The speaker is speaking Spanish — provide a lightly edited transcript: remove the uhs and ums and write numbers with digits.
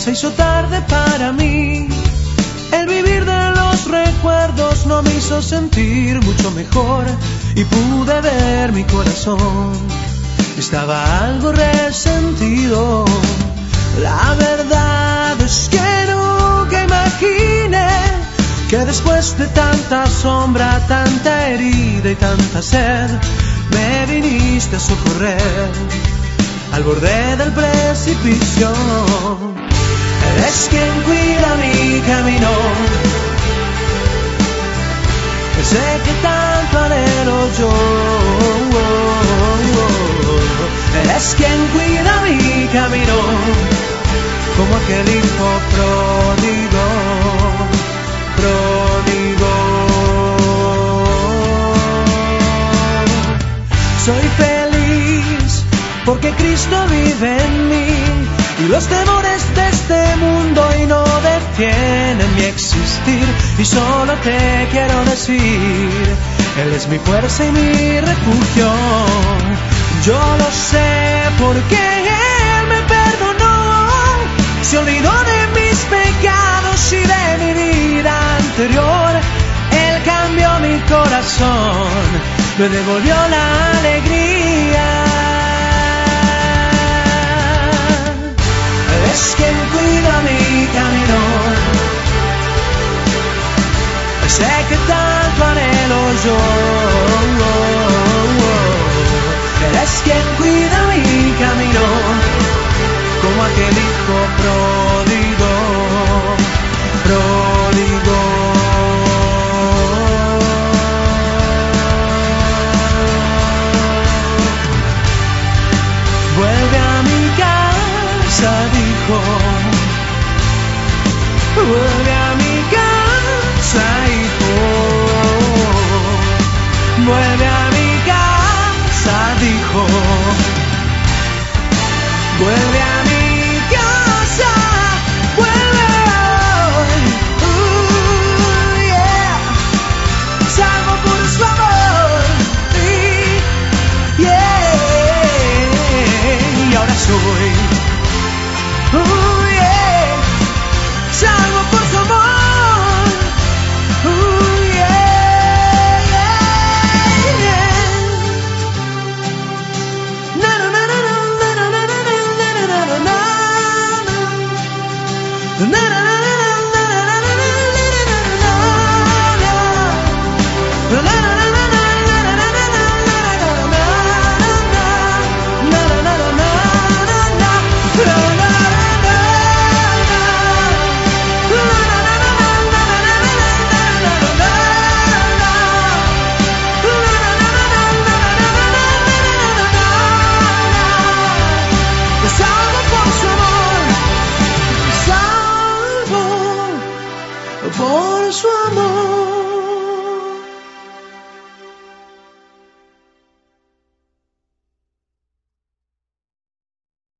se hizo tarde para mí. El vivir de los recuerdos no me hizo sentir mucho mejor y pude ver mi corazón. Estaba algo resentido. La verdad es que nunca imaginé que después de tanta sombra, tanta herida y tanta sed, me viniste a socorrer al borde del precipicio. Eres quien cuida mi camino, ese que tanto anhelo yo. Eres quien cuida mi camino, como aquel hijo pródigo. Soy feliz porque Cristo vive en mí y los temores de este mundo y no detienen mi existir. Y solo te quiero decir, Él es mi fuerza y mi refugio. Yo lo sé porque Él me perdonó, se olvidó de mis pecados y de mi vida anterior. Él cambió mi corazón, me devolvió la alegría. Es quien cuida mi camino, sé que tanto anhelo yo. Eres quien cuida mi camino, como aquel hijo pródigo.